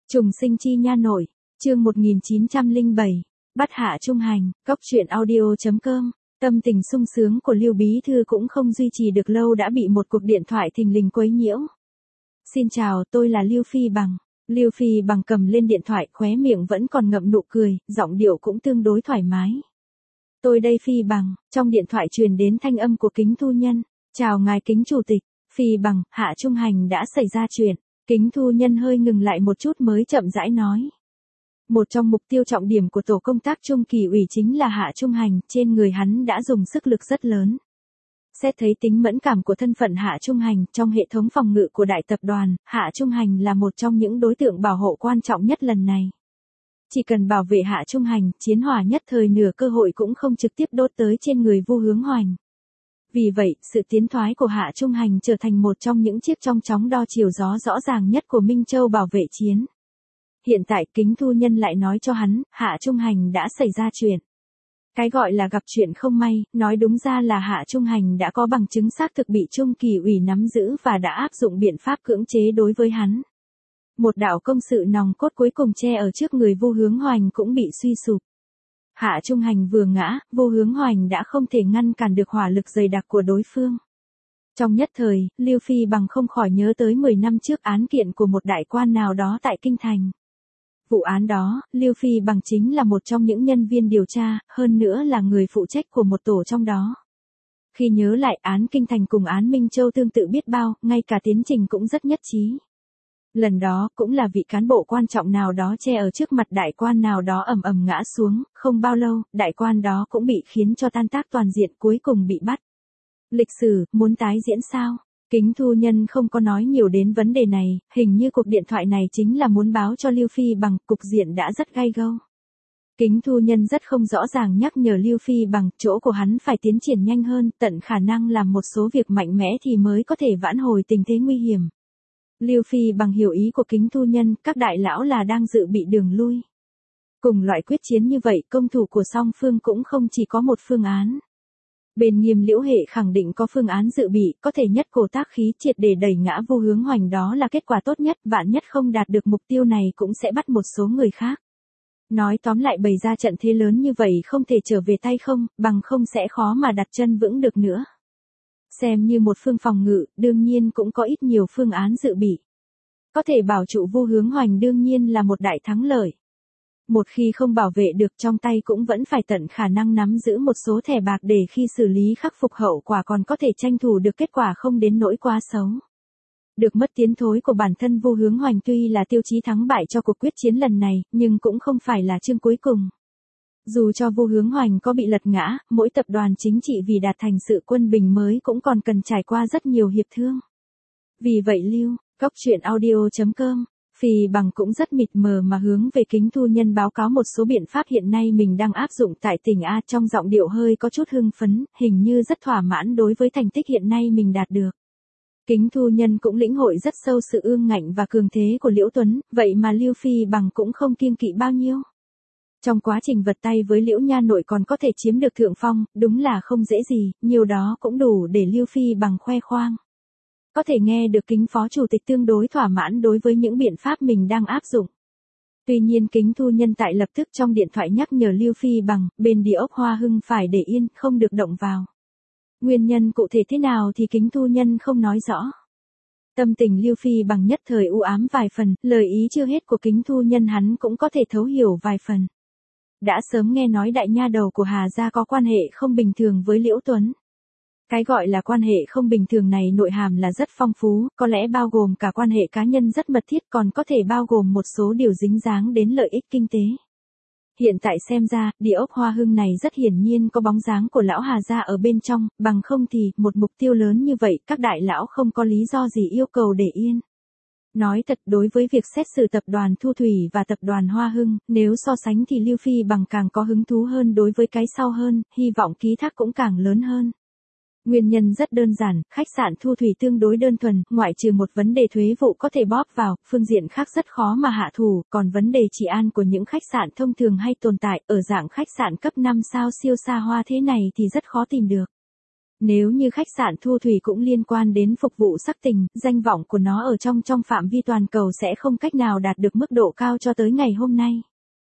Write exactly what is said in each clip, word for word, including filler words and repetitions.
Trùng sinh chi nha nội, chương một nghìn chín trăm lẻ bảy, bắt Hạ Trung Hành, cóc truyện audio.com. Tâm tình sung sướng của Lưu Bí Thư cũng không duy trì được lâu đã bị một cuộc điện thoại thình lình quấy nhiễu. Xin chào, tôi là Lưu Phi Bằng. Lưu Phi Bằng cầm lên điện thoại, khóe miệng vẫn còn ngậm nụ cười, giọng điệu cũng tương đối thoải mái. Tôi đây Phi Bằng, trong điện thoại truyền đến thanh âm của Kính Thu Nhân. Chào ngài Kính Chủ tịch. Phi Bằng, Hạ Trung Hành đã xảy ra chuyện. Kính Thu Nhân hơi ngừng lại một chút mới chậm rãi nói. Một trong mục tiêu trọng điểm của tổ công tác Trung Kỳ ủy chính là Hạ Trung Hành, trên người hắn đã dùng sức lực rất lớn. Xét thấy tính mẫn cảm của thân phận Hạ Trung Hành, trong hệ thống phòng ngự của đại tập đoàn, Hạ Trung Hành là một trong những đối tượng bảo hộ quan trọng nhất lần này. Chỉ cần bảo vệ Hạ Trung Hành, chiến hỏa nhất thời nửa cơ hội cũng không trực tiếp đốt tới trên người Vu Hướng Hoành. Vì vậy, sự tiến thoái của Hạ Trung Hành trở thành một trong những chiếc trong chóng đo chiều gió rõ ràng nhất của Minh Châu bảo vệ chiến. Hiện tại Kính Thu Nhân lại nói cho hắn, Hạ Trung Hành đã xảy ra chuyện. Cái gọi là gặp chuyện không may, nói đúng ra là Hạ Trung Hành đã có bằng chứng xác thực bị Trung Kỳ ủy nắm giữ và đã áp dụng biện pháp cưỡng chế đối với hắn. Một đạo công sự nòng cốt cuối cùng che ở trước người Vu Hướng Hoành cũng bị suy sụp. Hạ Trung Hành vừa ngã, Vu Hướng Hoành đã không thể ngăn cản được hỏa lực dày đặc của đối phương. Trong nhất thời, Lưu Phi Bằng không khỏi nhớ tới mười năm trước án kiện của một đại quan nào đó tại Kinh Thành. Vụ án đó, Lưu Phi Bằng chính là một trong những nhân viên điều tra, hơn nữa là người phụ trách của một tổ trong đó. Khi nhớ lại án Kinh Thành cùng án Minh Châu tương tự biết bao, ngay cả tiến trình cũng rất nhất trí. Lần đó cũng là vị cán bộ quan trọng nào đó che ở trước mặt đại quan nào đó ầm ầm ngã xuống, không bao lâu, đại quan đó cũng bị khiến cho tan tác toàn diện cuối cùng bị bắt. Lịch sử, muốn tái diễn sao? Kính Thu Nhân không có nói nhiều đến vấn đề này, hình như cuộc điện thoại này chính là muốn báo cho Lưu Phi Bằng cục diện đã rất gay gâu. Kính Thu Nhân rất không rõ ràng nhắc nhở Lưu Phi Bằng chỗ của hắn phải tiến triển nhanh hơn, tận khả năng làm một số việc mạnh mẽ thì mới có thể vãn hồi tình thế nguy hiểm. Lưu Phi Bằng hiểu ý của Kính Thu Nhân, các đại lão là đang dự bị đường lui. Cùng loại quyết chiến như vậy, công thủ của song phương cũng không chỉ có một phương án. Bên Nghiêm Liễu Hệ khẳng định có phương án dự bị, có thể nhất cổ tác khí triệt để đẩy ngã Vu Hướng Hoành, đó là kết quả tốt nhất, vạn nhất không đạt được mục tiêu này cũng sẽ bắt một số người khác. Nói tóm lại bày ra trận thế lớn như vậy không thể trở về tay không, bằng không sẽ khó mà đặt chân vững được nữa. Xem như một phương phòng ngự, đương nhiên cũng có ít nhiều phương án dự bị. Có thể bảo trụ Vu Hướng Hoành đương nhiên là một đại thắng lợi. Một khi không bảo vệ được trong tay cũng vẫn phải tận khả năng nắm giữ một số thẻ bạc để khi xử lý khắc phục hậu quả còn có thể tranh thủ được kết quả không đến nỗi quá xấu. Được mất tiến thối của bản thân Vu Hướng Hoành tuy là tiêu chí thắng bại cho cuộc quyết chiến lần này, nhưng cũng không phải là chương cuối cùng. Dù cho Vu Hướng Hoành có bị lật ngã, mỗi tập đoàn chính trị vì đạt thành sự quân bình mới cũng còn cần trải qua rất nhiều hiệp thương. Vì vậy Lưu, cóc truyện audio.com, Phi Bằng cũng rất mịt mờ mà hướng về Kính Thu Nhân báo cáo một số biện pháp hiện nay mình đang áp dụng tại tỉnh A, trong giọng điệu hơi có chút hưng phấn, hình như rất thỏa mãn đối với thành tích hiện nay mình đạt được. Kính Thu Nhân cũng lĩnh hội rất sâu sự ương ngạnh và cường thế của Liễu Tuấn, vậy mà Lưu Phi Bằng cũng không kiêng kỵ bao nhiêu. Trong quá trình vật tay với Liễu Nha Nội còn có thể chiếm được thượng phong, đúng là không dễ gì, nhiều đó cũng đủ để Lưu Phi Bằng khoe khoang. Có thể nghe được Kính Phó Chủ tịch tương đối thỏa mãn đối với những biện pháp mình đang áp dụng. Tuy nhiên Kính Thu Nhân tại lập tức trong điện thoại nhắc nhở Lưu Phi Bằng, bên Địa ốc Hoa Hưng phải để yên, không được động vào. Nguyên nhân cụ thể thế nào thì Kính Thu Nhân không nói rõ. Tâm tình Lưu Phi Bằng nhất thời u ám vài phần, lời ý chưa hết của Kính Thu Nhân hắn cũng có thể thấu hiểu vài phần. Đã sớm nghe nói đại nha đầu của Hà gia có quan hệ không bình thường với Liễu Tuấn. Cái gọi là quan hệ không bình thường này nội hàm là rất phong phú, có lẽ bao gồm cả quan hệ cá nhân rất mật thiết, còn có thể bao gồm một số điều dính dáng đến lợi ích kinh tế. Hiện tại xem ra, Địa ốc Hoa Hưng này rất hiển nhiên có bóng dáng của lão Hà gia ở bên trong, bằng không thì, một mục tiêu lớn như vậy, các đại lão không có lý do gì yêu cầu để yên. Nói thật, đối với việc xét xử tập đoàn Thu Thủy và tập đoàn Hoa Hưng, nếu so sánh thì Lưu Phi Bằng càng có hứng thú hơn đối với cái sau hơn, hy vọng ký thác cũng càng lớn hơn. Nguyên nhân rất đơn giản, khách sạn Thu Thủy tương đối đơn thuần, ngoại trừ một vấn đề thuế vụ có thể bóp vào, phương diện khác rất khó mà hạ thủ, còn vấn đề trị an của những khách sạn thông thường hay tồn tại, ở dạng khách sạn cấp năm sao siêu xa hoa thế này thì rất khó tìm được. Nếu như khách sạn Thu Thủy cũng liên quan đến phục vụ sắc tình, danh vọng của nó ở trong trong phạm vi toàn cầu sẽ không cách nào đạt được mức độ cao cho tới ngày hôm nay.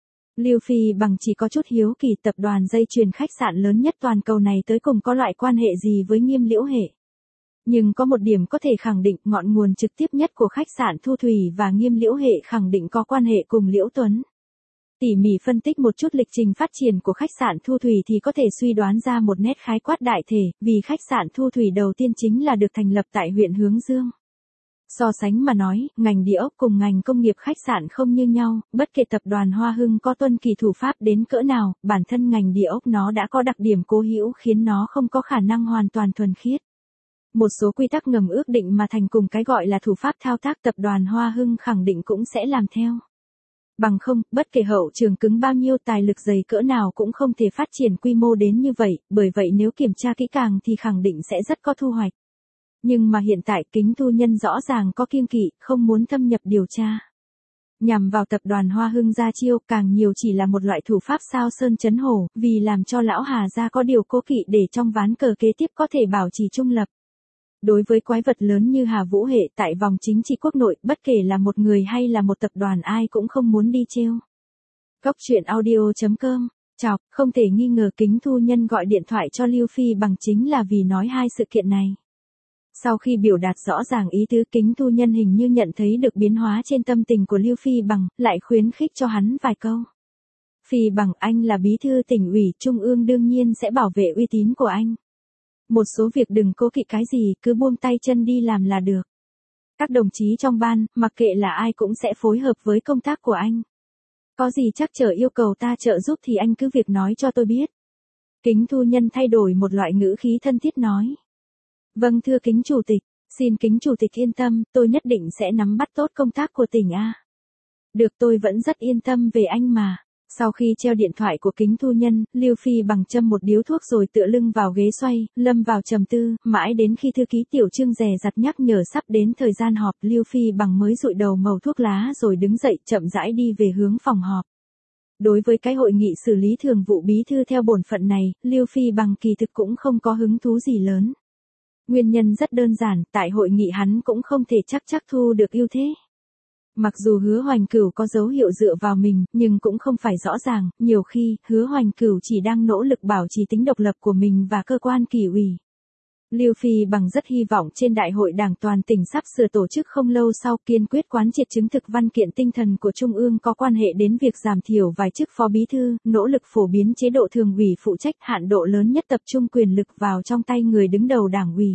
Lưu Phi Bằng chỉ có chút hiếu kỳ tập đoàn dây chuyền khách sạn lớn nhất toàn cầu này tới cùng có loại quan hệ gì với Nghiêm Liễu hệ. Nhưng có một điểm có thể khẳng định, ngọn nguồn trực tiếp nhất của khách sạn Thu Thủy và Nghiêm Liễu hệ khẳng định có quan hệ cùng Liễu Tuấn. Tỉ mỉ phân tích một chút lịch trình phát triển của khách sạn Thu Thủy thì có thể suy đoán ra một nét khái quát đại thể, vì khách sạn Thu Thủy đầu tiên chính là được thành lập tại huyện Hướng Dương. So sánh mà nói, ngành địa ốc cùng ngành công nghiệp khách sạn không như nhau, bất kể tập đoàn Hoa Hưng có tuân kỳ thủ pháp đến cỡ nào, bản thân ngành địa ốc nó đã có đặc điểm cố hữu khiến nó không có khả năng hoàn toàn thuần khiết. Một số quy tắc ngầm ước định mà thành cùng cái gọi là thủ pháp thao tác tập đoàn Hoa Hưng khẳng định cũng sẽ làm theo. Bằng không, bất kể hậu trường cứng bao nhiêu tài lực dày cỡ nào cũng không thể phát triển quy mô đến như vậy, bởi vậy nếu kiểm tra kỹ càng thì khẳng định sẽ rất có thu hoạch. Nhưng mà hiện tại Kính Thu Nhân rõ ràng có kiêng kỵ, không muốn thâm nhập điều tra. Nhằm vào tập đoàn Hoa Hưng ra chiêu càng nhiều chỉ là một loại thủ pháp sao sơn chấn hổ, vì làm cho lão Hà gia có điều cố kỵ để trong ván cờ kế tiếp có thể bảo trì trung lập. Đối với quái vật lớn như Hà Vũ Hệ tại vòng chính trị quốc nội, bất kể là một người hay là một tập đoàn ai cũng không muốn đi trêu. Cốc truyện audio chấm com. Chào, không thể nghi ngờ Kính Thu Nhân gọi điện thoại cho Lưu Phi Bằng chính là vì nói hai sự kiện này. Sau khi biểu đạt rõ ràng ý tứ, Kính Thu Nhân hình như nhận thấy được biến hóa trên tâm tình của Lưu Phi Bằng, lại khuyến khích cho hắn vài câu. Phi Bằng, anh là bí thư tỉnh ủy Trung ương đương nhiên sẽ bảo vệ uy tín của anh. Một số việc đừng cố kỵ cái gì, cứ buông tay chân đi làm là được. Các đồng chí trong ban, mặc kệ là ai cũng sẽ phối hợp với công tác của anh. Có gì trắc trở yêu cầu ta trợ giúp thì anh cứ việc nói cho tôi biết. Kính Thu Nhân thay đổi một loại ngữ khí thân thiết nói. Vâng thưa Kính Chủ tịch, xin Kính Chủ tịch yên tâm, tôi nhất định sẽ nắm bắt tốt công tác của tỉnh A. Được, tôi vẫn rất yên tâm về anh mà. Sau khi treo điện thoại của Kính Thu Nhân, Lưu Phi Bằng châm một điếu thuốc rồi tựa lưng vào ghế xoay, lâm vào trầm tư, mãi đến khi thư ký Tiểu Trương dè dặt nhắc nhở sắp đến thời gian họp, Lưu Phi Bằng mới dụi đầu màu thuốc lá rồi đứng dậy chậm rãi đi về hướng phòng họp. Đối với cái hội nghị xử lý thường vụ bí thư theo bổn phận này, Lưu Phi Bằng kỳ thực cũng không có hứng thú gì lớn. Nguyên nhân rất đơn giản, tại hội nghị hắn cũng không thể chắc chắc thu được ưu thế. Mặc dù Hứa Hoành Cửu có dấu hiệu dựa vào mình, nhưng cũng không phải rõ ràng, nhiều khi, Hứa Hoành Cửu chỉ đang nỗ lực bảo trì tính độc lập của mình và cơ quan kỷ ủy. Lưu Phi Bằng rất hy vọng trên đại hội đảng toàn tỉnh sắp sửa tổ chức không lâu sau kiên quyết quán triệt chứng thực văn kiện tinh thần của Trung ương có quan hệ đến việc giảm thiểu vài chức phó bí thư, nỗ lực phổ biến chế độ thường ủy phụ trách hạn độ lớn nhất tập trung quyền lực vào trong tay người đứng đầu đảng ủy.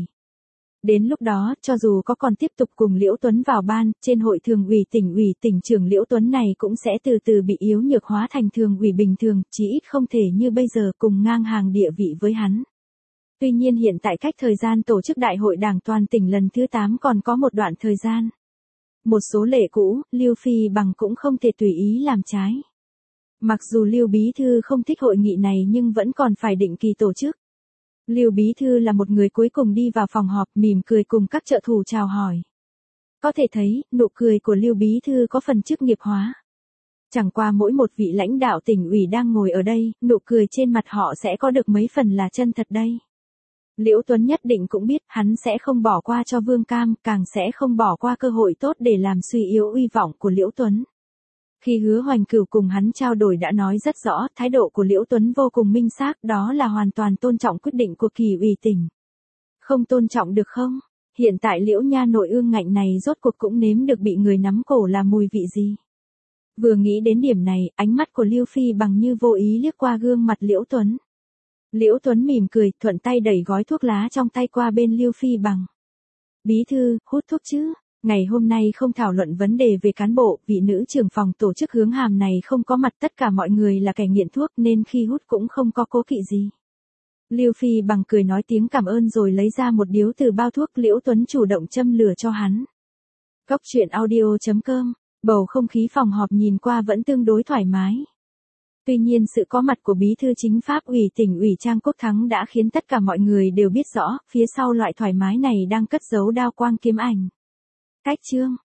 Đến lúc đó, cho dù có còn tiếp tục cùng Liễu Tuấn vào ban, trên hội thường ủy tỉnh ủy tỉnh trưởng Liễu Tuấn này cũng sẽ từ từ bị yếu nhược hóa thành thường ủy bình thường, chí ít không thể như bây giờ cùng ngang hàng địa vị với hắn. Tuy nhiên hiện tại cách thời gian tổ chức đại hội đảng toàn tỉnh lần thứ tám còn có một đoạn thời gian. Một số lệ cũ, Lưu Phi Bằng cũng không thể tùy ý làm trái. Mặc dù Lưu Bí Thư không thích hội nghị này nhưng vẫn còn phải định kỳ tổ chức. Lưu Bí Thư là một người cuối cùng đi vào phòng họp mỉm cười cùng các trợ thủ chào hỏi. Có thể thấy, nụ cười của Lưu Bí Thư có phần chức nghiệp hóa. Chẳng qua mỗi một vị lãnh đạo tỉnh ủy đang ngồi ở đây, nụ cười trên mặt họ sẽ có được mấy phần là chân thật đây. Liễu Tuấn nhất định cũng biết hắn sẽ không bỏ qua cho Vương Cam, càng sẽ không bỏ qua cơ hội tốt để làm suy yếu uy vọng của Liễu Tuấn. Khi Hứa Hoành Cửu cùng hắn trao đổi đã nói rất rõ, thái độ của Liễu Tuấn vô cùng minh xác, đó là hoàn toàn tôn trọng quyết định của Kỷ ủy tỉnh. Không tôn trọng được không? Hiện tại Liễu Nha nội ương ngạnh này rốt cuộc cũng nếm được bị người nắm cổ là mùi vị gì? Vừa nghĩ đến điểm này, ánh mắt của Lưu Phi Bằng như vô ý liếc qua gương mặt Liễu Tuấn. Liễu Tuấn mỉm cười, thuận tay đẩy gói thuốc lá trong tay qua bên Lưu Phi Bằng. Bí thư, hút thuốc chứ? Ngày hôm nay không thảo luận vấn đề về cán bộ, vị nữ trưởng phòng tổ chức hướng hàm này không có mặt, tất cả mọi người là kẻ nghiện thuốc nên khi hút cũng không có cố kỵ gì. Lưu Phi Bằng cười nói tiếng cảm ơn rồi lấy ra một điếu từ bao thuốc. Liễu Tuấn chủ động châm lửa cho hắn. Cốc truyện audio chấm com. Bầu không khí phòng họp nhìn qua vẫn tương đối thoải mái. Tuy nhiên sự có mặt của bí thư chính pháp ủy tỉnh ủy Trang Quốc Thắng đã khiến tất cả mọi người đều biết rõ, phía sau loại thoải mái này đang cất giấu đao quang kiếm ảnh. Cách chương